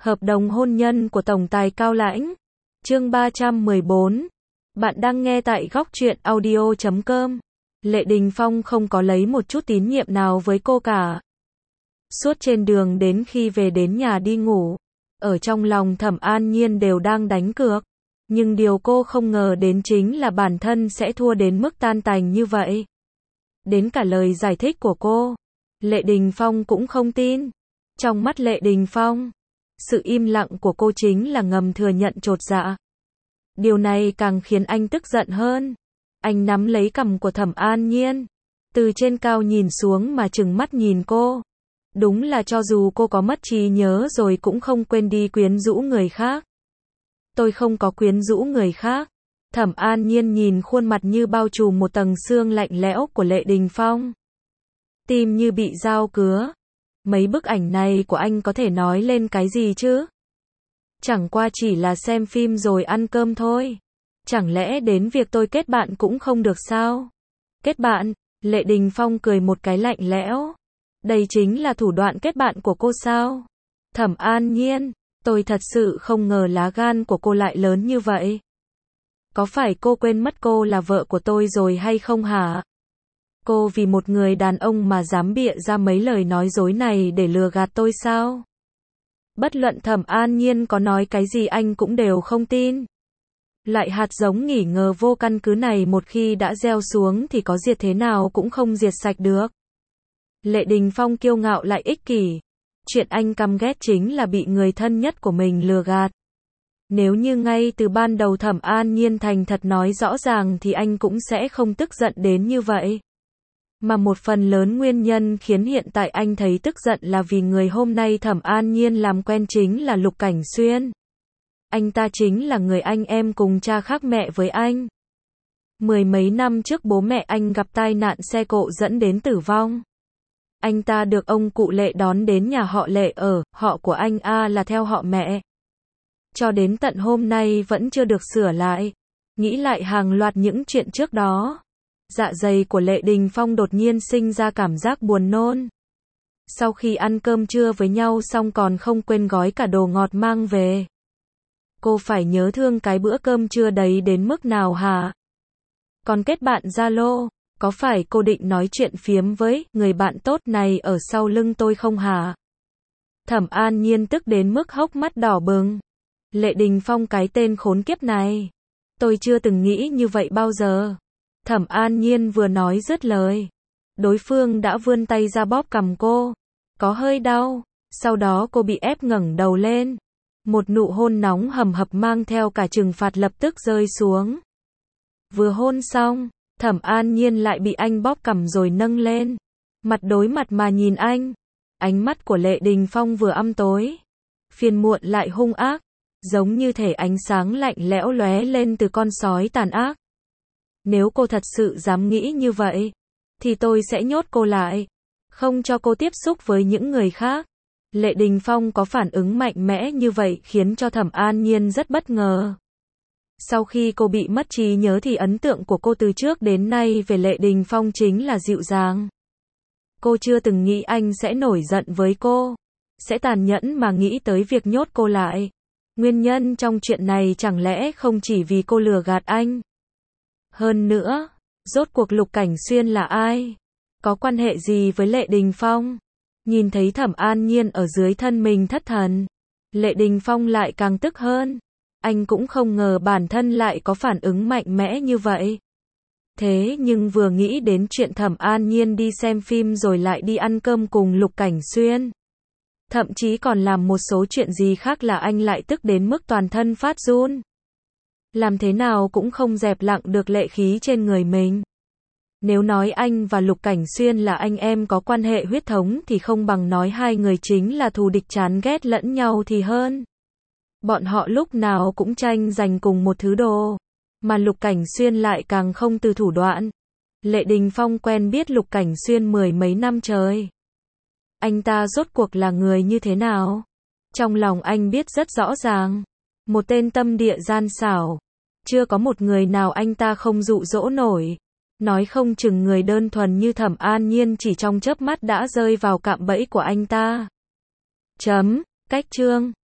Hợp đồng hôn nhân của tổng tài Cao Lãnh. Chương 314. Bạn đang nghe tại góc truyện audio.com. Lệ Đình Phong không có lấy một chút tín nhiệm nào với cô cả. Suốt trên đường đến khi về đến nhà đi ngủ, ở trong lòng Thẩm An Nhiên đều đang đánh cược. Nhưng điều cô không ngờ đến chính là bản thân sẽ thua đến mức tan tành như vậy. Đến cả lời giải thích của cô, Lệ Đình Phong cũng không tin. Trong mắt Lệ Đình Phong, sự im lặng của cô chính là ngầm thừa nhận chột dạ. Điều này càng khiến anh tức giận hơn. Anh nắm lấy cằm của Thẩm An Nhiên, từ trên cao nhìn xuống mà trừng mắt nhìn cô. Đúng là cho dù cô có mất trí nhớ rồi cũng không quên đi quyến rũ người khác. Tôi không có quyến rũ người khác. Thẩm An Nhiên nhìn khuôn mặt như bao trùm một tầng sương lạnh lẽo của Lệ Đình Phong. Tim như bị dao cứa. Mấy bức ảnh này của anh có thể nói lên cái gì chứ? Chẳng qua chỉ là xem phim rồi ăn cơm thôi. Chẳng lẽ đến việc tôi kết bạn cũng không được sao? Kết bạn? Lệ Đình Phong cười một cái lạnh lẽo. Đây chính là thủ đoạn kết bạn của cô sao? Thẩm An Nhiên, tôi thật sự không ngờ lá gan của cô lại lớn như vậy. Có phải cô quên mất cô là vợ của tôi rồi hay không hả? Cô vì một người đàn ông mà dám bịa ra mấy lời nói dối này để lừa gạt tôi sao? Bất luận Thẩm An Nhiên có nói cái gì anh cũng đều không tin. Loại hạt giống nghỉ ngờ vô căn cứ này một khi đã gieo xuống thì có diệt thế nào cũng không diệt sạch được. Lệ Đình Phong kiêu ngạo lại ích kỷ. Chuyện anh căm ghét chính là bị người thân nhất của mình lừa gạt. Nếu như ngay từ ban đầu Thẩm An Nhiên thành thật nói rõ ràng thì anh cũng sẽ không tức giận đến như vậy. Mà một phần lớn nguyên nhân khiến hiện tại anh thấy tức giận là vì người hôm nay Thẩm An Nhiên làm quen chính là Lục Cảnh Xuyên. Anh ta chính là người anh em cùng cha khác mẹ với anh. Mười mấy năm trước bố mẹ anh gặp tai nạn xe cộ dẫn đến tử vong. Anh ta được ông cụ Lệ đón đến nhà họ Lệ ở, họ của anh là theo họ mẹ. Cho đến tận hôm nay vẫn chưa được sửa lại. Nghĩ lại hàng loạt những chuyện trước đó. Dạ dày của Lệ Đình Phong đột nhiên sinh ra cảm giác buồn nôn. Sau khi ăn cơm trưa với nhau xong còn không quên gói cả đồ ngọt mang về. Cô phải nhớ thương cái bữa cơm trưa đấy đến mức nào hả? Còn kết bạn Zalo, có phải cô định nói chuyện phiếm với người bạn tốt này ở sau lưng tôi không hả? Thẩm An Nhiên tức đến mức hốc mắt đỏ bừng. Lệ Đình Phong cái tên khốn kiếp này. Tôi chưa từng nghĩ như vậy bao giờ. Thẩm An Nhiên vừa nói dứt lời. Đối phương đã vươn tay ra bóp cằm cô. Có hơi đau. Sau đó cô bị ép ngẩng đầu lên. Một nụ hôn nóng hầm hập mang theo cả trừng phạt lập tức rơi xuống. Vừa hôn xong, Thẩm An Nhiên lại bị anh bóp cằm rồi nâng lên. Mặt đối mặt mà nhìn anh. Ánh mắt của Lệ Đình Phong vừa âm tối. Phiền muộn lại hung ác. Giống như thể ánh sáng lạnh lẽo lóe lên từ con sói tàn ác. Nếu cô thật sự dám nghĩ như vậy, thì tôi sẽ nhốt cô lại. Không cho cô tiếp xúc với những người khác. Lệ Đình Phong có phản ứng mạnh mẽ như vậy khiến cho Thẩm An Nhiên rất bất ngờ. Sau khi cô bị mất trí nhớ thì ấn tượng của cô từ trước đến nay về Lệ Đình Phong chính là dịu dàng. Cô chưa từng nghĩ anh sẽ nổi giận với cô. Sẽ tàn nhẫn mà nghĩ tới việc nhốt cô lại. Nguyên nhân trong chuyện này chẳng lẽ không chỉ vì cô lừa gạt anh. Hơn nữa, rốt cuộc Lục Cảnh Xuyên là ai? Có quan hệ gì với Lệ Đình Phong? Nhìn thấy Thẩm An Nhiên ở dưới thân mình thất thần, Lệ Đình Phong lại càng tức hơn. Anh cũng không ngờ bản thân lại có phản ứng mạnh mẽ như vậy. Thế nhưng vừa nghĩ đến chuyện Thẩm An Nhiên đi xem phim rồi lại đi ăn cơm cùng Lục Cảnh Xuyên, thậm chí còn làm một số chuyện gì khác là anh lại tức đến mức toàn thân phát run. Làm thế nào cũng không dẹp lặng được lệ khí trên người mình. Nếu nói anh và Lục Cảnh Xuyên là anh em có quan hệ huyết thống thì không bằng nói hai người chính là thù địch chán ghét lẫn nhau thì hơn. Bọn họ lúc nào cũng tranh giành cùng một thứ đồ. Mà Lục Cảnh Xuyên lại càng không từ thủ đoạn. Lệ Đình Phong quen biết Lục Cảnh Xuyên mười mấy năm trời. Anh ta rốt cuộc là người như thế nào? Trong lòng anh biết rất rõ ràng. Một tên tâm địa gian xảo. Chưa có một người nào anh ta không dụ dỗ nổi. Nói không chừng người đơn thuần như Thẩm An Nhiên chỉ trong chớp mắt đã rơi vào cạm bẫy của anh ta. Cách chương